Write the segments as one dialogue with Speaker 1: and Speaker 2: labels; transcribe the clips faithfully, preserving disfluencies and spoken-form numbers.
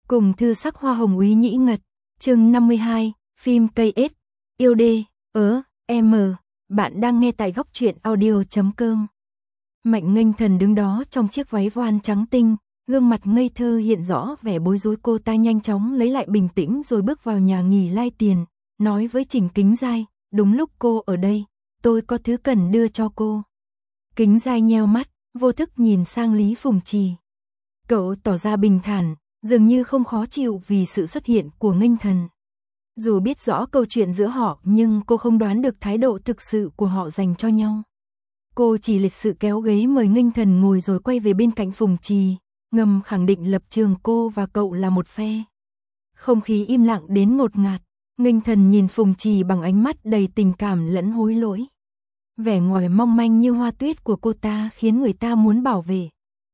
Speaker 1: Cùng thư sắc hoa hồng úy nhĩ ngật, chương năm mươi hai, phim cây ết, yêu đê, ớ, em, bạn đang nghe tại góc truyện audio.com. Mạnh Nghênh Thần đứng đó trong chiếc váy voan trắng tinh, gương mặt ngây thơ hiện rõ vẻ bối rối. Cô ta nhanh chóng lấy lại bình tĩnh rồi bước vào nhà nghỉ Lai Tiền, nói với Trình Kính Giai, đúng lúc cô ở đây, tôi có thứ cần đưa cho cô. Kính Giai nheo mắt, vô thức nhìn sang Lý Phùng Trì. Cậu tỏ ra bình thản, dường như không khó chịu vì sự xuất hiện của Nghênh Thần. Dù biết rõ câu chuyện giữa họ nhưng cô không đoán được thái độ thực sự của họ dành cho nhau. Cô chỉ lịch sự kéo ghế mời Nghênh Thần ngồi rồi quay về bên cạnh Phùng Trì, ngầm khẳng định lập trường cô và cậu là một phe. Không khí im lặng đến ngột ngạt, Nghênh Thần nhìn Phùng Trì bằng ánh mắt đầy tình cảm lẫn hối lỗi. Vẻ ngoài mong manh như hoa tuyết của cô ta khiến người ta muốn bảo vệ.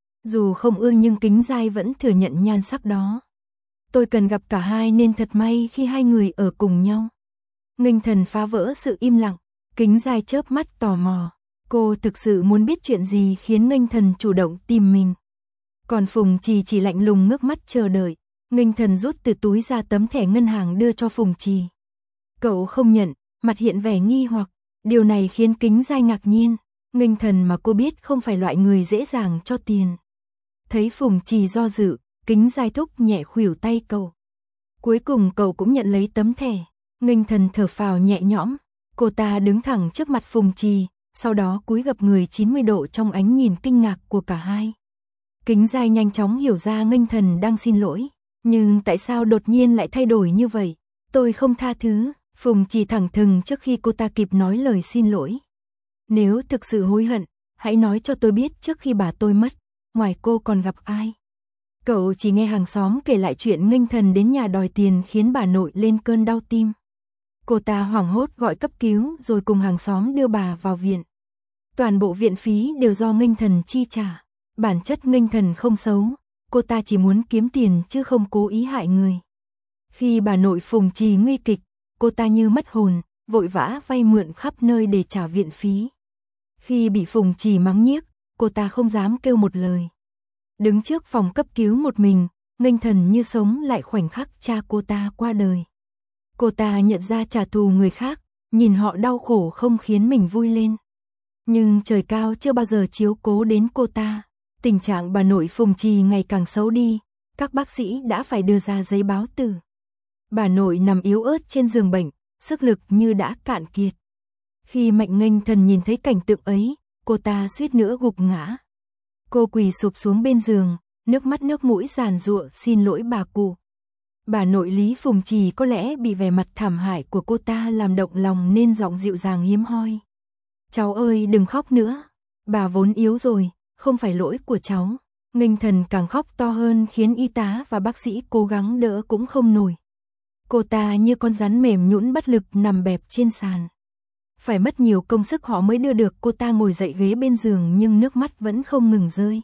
Speaker 1: Dù không ưa nhưng Kính Giai vẫn thừa nhận nhan sắc đó. Tôi cần gặp cả hai nên thật may khi hai người ở cùng nhau. Nghênh Thần phá vỡ sự im lặng, Kính Giai chớp mắt tò mò. Cô thực sự muốn biết chuyện gì khiến Nghênh Thần chủ động tìm mình. Còn Phùng Trì chỉ lạnh lùng ngước mắt chờ đợi. Nghênh Thần rút từ túi ra tấm thẻ ngân hàng đưa cho Phùng Trì. Cậu không nhận, mặt hiện vẻ nghi hoặc. Điều này khiến Kính Giai ngạc nhiên. Nghênh Thần mà cô biết không phải loại người dễ dàng cho tiền. Thấy Phùng Trì do dự, Kính Giai thúc nhẹ khuỷu tay cậu. Cuối cùng cậu cũng nhận lấy tấm thẻ. Nghênh Thần thở phào nhẹ nhõm. Cô ta đứng thẳng trước mặt Phùng Trì, sau đó cúi gập người chín mươi độ trong ánh nhìn kinh ngạc của cả hai. Kính Giai nhanh chóng hiểu ra Nghênh Thần đang xin lỗi. Nhưng tại sao đột nhiên lại thay đổi như vậy? Tôi không tha thứ. Phùng Trì thẳng thừng trước khi cô ta kịp nói lời xin lỗi. Nếu thực sự hối hận, hãy nói cho tôi biết trước khi bà tôi mất. Ngoài cô còn gặp ai? Cậu chỉ nghe hàng xóm kể lại chuyện Nghênh Thần đến nhà đòi tiền khiến bà nội lên cơn đau tim. Cô ta hoảng hốt gọi cấp cứu rồi cùng hàng xóm đưa bà vào viện. Toàn bộ viện phí đều do Nghênh Thần chi trả. Bản chất Nghênh Thần không xấu, cô ta chỉ muốn kiếm tiền chứ không cố ý hại người. Khi bà nội Phùng Trì nguy kịch, cô ta như mất hồn, vội vã vay mượn khắp nơi để trả viện phí. Khi bị Phùng Trì mắng nhiếc, cô ta không dám kêu một lời. Đứng trước phòng cấp cứu một mình, Nghênh Thần như sống lại khoảnh khắc cha cô ta qua đời. Cô ta nhận ra trả thù người khác, nhìn họ đau khổ không khiến mình vui lên. Nhưng trời cao chưa bao giờ chiếu cố đến cô ta. Tình trạng bà nội Phùng Trì ngày càng xấu đi, các bác sĩ đã phải đưa ra giấy báo tử. Bà nội nằm yếu ớt trên giường bệnh, sức lực như đã cạn kiệt. Khi Mạnh Nghênh Thần nhìn thấy cảnh tượng ấy, cô ta suýt nữa gục ngã. Cô quỳ sụp xuống bên giường, nước mắt nước mũi giàn giụa xin lỗi bà cụ. Bà nội Lý Phùng Trì có lẽ bị vẻ mặt thảm hại của cô ta làm động lòng nên giọng dịu dàng hiếm hoi. Cháu ơi đừng khóc nữa, bà vốn yếu rồi, không phải lỗi của cháu. Nghênh Thần càng khóc to hơn khiến y tá và bác sĩ cố gắng đỡ cũng không nổi. Cô ta như con rắn mềm nhũn bất lực nằm bẹp trên sàn. Phải mất nhiều công sức họ mới đưa được cô ta ngồi dậy ghế bên giường nhưng nước mắt vẫn không ngừng rơi.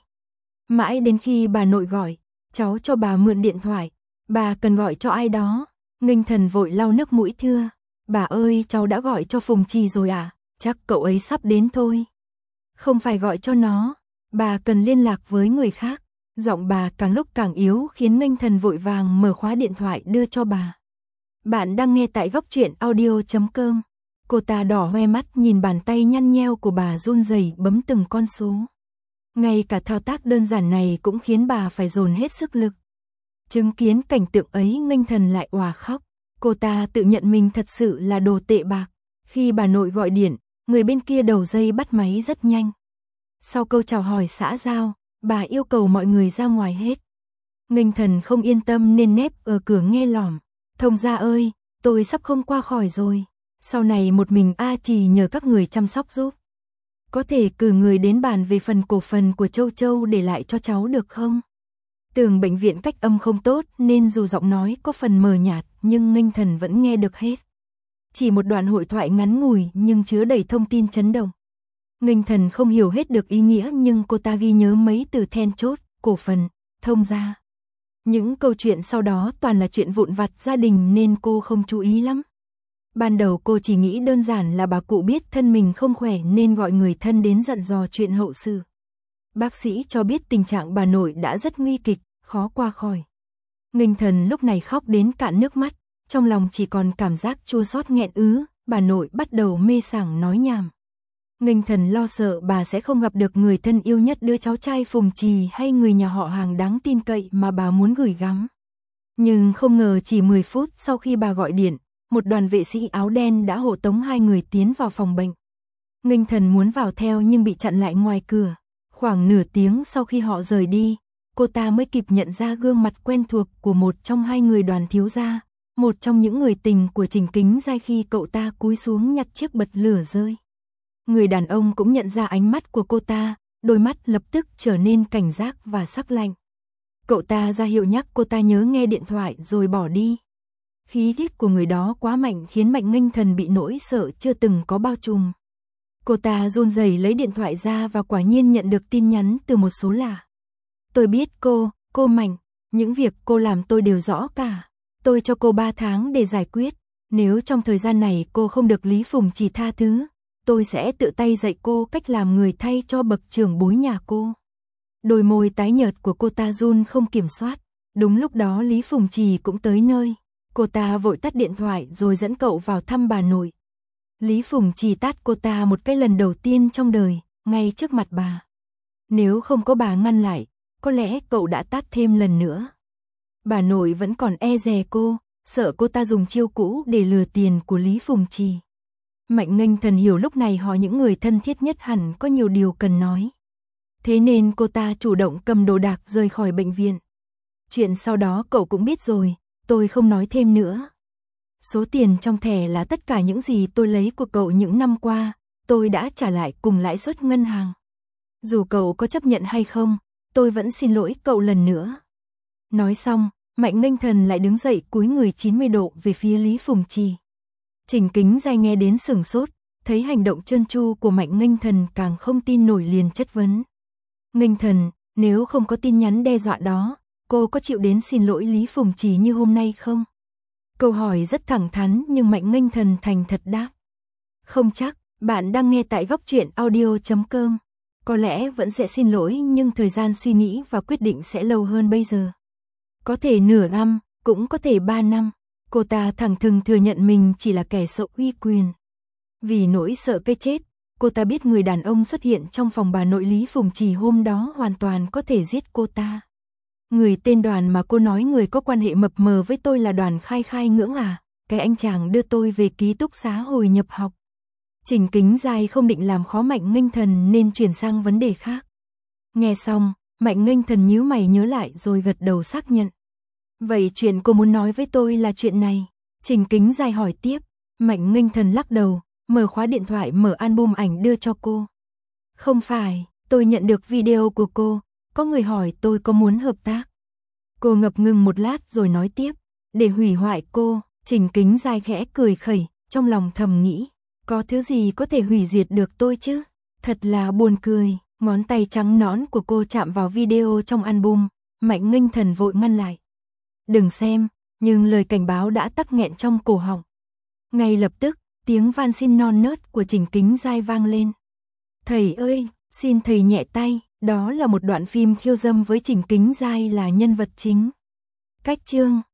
Speaker 1: Mãi đến khi bà nội gọi, cháu cho bà mượn điện thoại, bà cần gọi cho ai đó. Nghênh Thần vội lau nước mũi thưa, bà ơi cháu đã gọi cho Phùng Trì rồi à, chắc cậu ấy sắp đến thôi. Không phải gọi cho nó, bà cần liên lạc với người khác. Giọng bà càng lúc càng yếu khiến Nghênh Thần vội vàng mở khóa điện thoại đưa cho bà. Bạn đang nghe tại góc truyện audio.com. Cô ta đỏ hoe mắt nhìn bàn tay nhăn nheo của bà run rẩy bấm từng con số. Ngay cả thao tác đơn giản này cũng khiến bà phải dồn hết sức lực. Chứng kiến cảnh tượng ấy Nghênh Thần lại òa khóc. Cô ta tự nhận mình thật sự là đồ tệ bạc. Khi bà nội gọi điện, người bên kia đầu dây bắt máy rất nhanh. Sau câu chào hỏi xã giao, bà yêu cầu mọi người ra ngoài hết. Nghênh Thần không yên tâm nên nép ở cửa nghe lỏm. Thông gia ơi, tôi sắp không qua khỏi rồi. Sau này một mình A Trì nhờ các người chăm sóc giúp. Có thể cử người đến bàn về phần cổ phần của Châu Châu để lại cho cháu được không? Tường bệnh viện cách âm không tốt nên dù giọng nói có phần mờ nhạt nhưng Nghênh Thần vẫn nghe được hết. Chỉ một đoạn hội thoại ngắn ngủi nhưng chứa đầy thông tin chấn động. Nghênh Thần không hiểu hết được ý nghĩa nhưng cô ta ghi nhớ mấy từ then chốt, cổ phần, thông gia. Những câu chuyện sau đó toàn là chuyện vụn vặt gia đình nên cô không chú ý lắm. Ban đầu cô chỉ nghĩ đơn giản là bà cụ biết thân mình không khỏe nên gọi người thân đến dặn dò chuyện hậu sự. Bác sĩ cho biết tình trạng bà nội đã rất nguy kịch, khó qua khỏi. Nghênh Thần lúc này khóc đến cạn nước mắt, trong lòng chỉ còn cảm giác chua xót nghẹn ứ, bà nội bắt đầu mê sảng nói nhảm. Nghênh Thần lo sợ bà sẽ không gặp được người thân yêu nhất đứa cháu trai Phùng Trì hay người nhà họ Hàng đáng tin cậy mà bà muốn gửi gắm. Nhưng không ngờ chỉ mười phút sau khi bà gọi điện, một đoàn vệ sĩ áo đen đã hộ tống hai người tiến vào phòng bệnh. Nghênh Thần muốn vào theo nhưng bị chặn lại ngoài cửa. Khoảng nửa tiếng sau khi họ rời đi, cô ta mới kịp nhận ra gương mặt quen thuộc của một trong hai người Đoàn thiếu gia, một trong những người tình của Trình Kính Giai khi cậu ta cúi xuống nhặt chiếc bật lửa rơi. Người đàn ông cũng nhận ra ánh mắt của cô ta, đôi mắt lập tức trở nên cảnh giác và sắc lạnh. Cậu ta ra hiệu nhắc cô ta nhớ nghe điện thoại rồi bỏ đi. Khí tiết của người đó quá mạnh khiến Mạnh Nghênh Thần bị nỗi sợ chưa từng có bao trùm. Cô ta run rẩy lấy điện thoại ra và quả nhiên nhận được tin nhắn từ một số lạ. Tôi biết cô, cô Mạnh, những việc cô làm tôi đều rõ cả. Tôi cho cô ba tháng để giải quyết. Nếu trong thời gian này cô không được Lý Phùng Trì tha thứ, tôi sẽ tự tay dạy cô cách làm người thay cho bậc trưởng bối nhà cô. Đôi môi tái nhợt của cô ta run không kiểm soát. Đúng lúc đó Lý Phùng Trì cũng tới nơi. Cô ta vội tắt điện thoại rồi dẫn cậu vào thăm bà nội. Lý Phùng Trì tát cô ta một cái lần đầu tiên trong đời, ngay trước mặt bà. Nếu không có bà ngăn lại, có lẽ cậu đã tát thêm lần nữa. Bà nội vẫn còn e dè cô, sợ cô ta dùng chiêu cũ để lừa tiền của Lý Phùng Trì. Mạnh Nghênh Thần hiểu lúc này họ những người thân thiết nhất hẳn có nhiều điều cần nói. Thế nên cô ta chủ động cầm đồ đạc rời khỏi bệnh viện. Chuyện sau đó cậu cũng biết rồi, tôi không nói thêm nữa. Số tiền trong thẻ là tất cả những gì tôi lấy của cậu những năm qua, tôi đã trả lại cùng lãi suất ngân hàng. Dù cậu có chấp nhận hay không, tôi vẫn xin lỗi cậu lần nữa. Nói xong, Mạnh Nghênh Thần lại đứng dậy cúi người chín mươi độ về phía Lý Phùng Trì. Trình Kính Giai nghe đến sửng sốt, thấy hành động trơn tru của Mạnh Nghênh Thần càng không tin nổi liền chất vấn. Nghênh Thần, nếu không có tin nhắn đe dọa đó, cô có chịu đến xin lỗi Lý Phùng Trì như hôm nay không? Câu hỏi rất thẳng thắn nhưng Mạnh Nghênh Thần thành thật đáp. Không chắc, bạn đang nghe tại góc truyện audio chấm com. Có lẽ vẫn sẽ xin lỗi nhưng thời gian suy nghĩ và quyết định sẽ lâu hơn bây giờ. Có thể nửa năm, cũng có thể ba năm. Cô ta thẳng thừng thừa nhận mình chỉ là kẻ sợ uy quyền. Vì nỗi sợ cái chết, cô ta biết người đàn ông xuất hiện trong phòng bà nội Lý Phùng Trì hôm đó hoàn toàn có thể giết cô ta. Người tên Đoàn mà cô nói người có quan hệ mập mờ với tôi là Đoàn Khai Khai Ngưỡng à, cái anh chàng đưa tôi về ký túc xá hồi nhập học. Trình Kính Giai không định làm khó Mạnh Nghênh Thần nên chuyển sang vấn đề khác. Nghe xong, Mạnh Nghênh Thần nhíu mày nhớ lại rồi gật đầu xác nhận. Vậy chuyện cô muốn nói với tôi là chuyện này? Trình Kính Giai hỏi tiếp. Mạnh Nghênh Thần lắc đầu, mở khóa điện thoại mở album ảnh đưa cho cô. Không phải, tôi nhận được video của cô, có người hỏi tôi có muốn hợp tác. Cô ngập ngừng một lát rồi nói tiếp, để hủy hoại cô. Trình Kính Giai khẽ cười khẩy, trong lòng thầm nghĩ, có thứ gì có thể hủy diệt được tôi chứ? Thật là buồn cười. Ngón tay trắng nõn của cô chạm vào video trong album, Mạnh Nghênh Thần vội ngăn lại. Đừng xem, nhưng lời cảnh báo đã tắc nghẹn trong cổ họng. Ngay lập tức, tiếng van xin non nớt của Trình Kính Giai vang lên. Thầy ơi, xin thầy nhẹ tay, đó là một đoạn phim khiêu dâm với Trình Kính Giai là nhân vật chính. Cách chương